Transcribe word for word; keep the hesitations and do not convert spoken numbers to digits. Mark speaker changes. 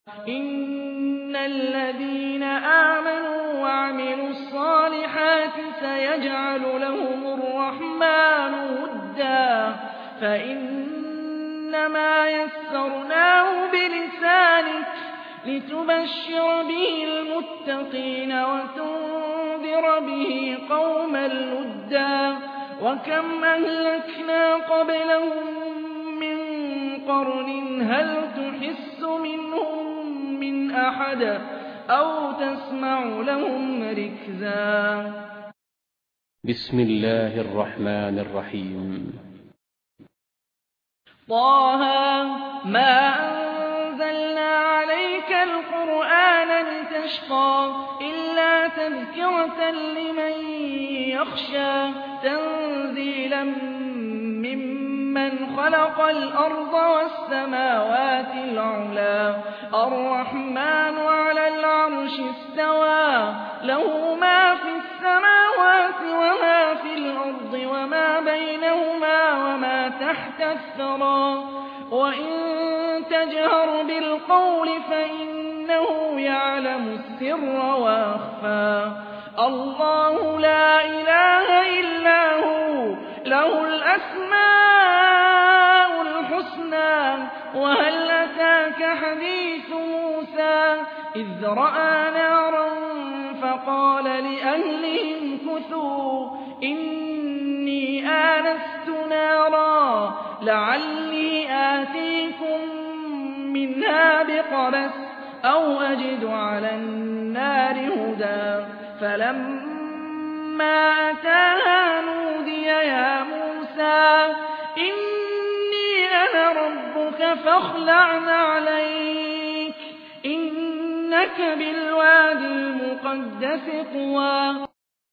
Speaker 1: إن الذين آمنوا وعملوا الصالحات سيجعل لهم الرحمن ودا فإنما يسرناه بلسانك لتبشر به المتقين وتنذر به قوما لدا وكم أهلكنا قبلهم من قرن هل تحس منهم من أحد أو تسمع لهم ركزا.
Speaker 2: بسم الله الرحمن الرحيم.
Speaker 1: طه ما أنزلنا عليك القرآن لتشقى إلا تذكرة لمن يخشى تنزيلا ممن خلق الأرض والسماوات العلى الرحمن على العرش استوى له ما في السماوات وما في الأرض وما بينهما وما تحت الثرى وإن تجهر بالقول فإنه يعلم السر وأخفى الله لا إله إلا هو له الأسماء الحسنى. وهل أتاك حديث موسى إذ رأى نارا فقال لأهلهم كثوا إني آنست نارا لعلي آتيكم منها بقبس أو أجد على النار هدى فلما أتاها نودي يا موسى إني أنا ربك فاخلع عليك إنك بالوادي المقدس طوى.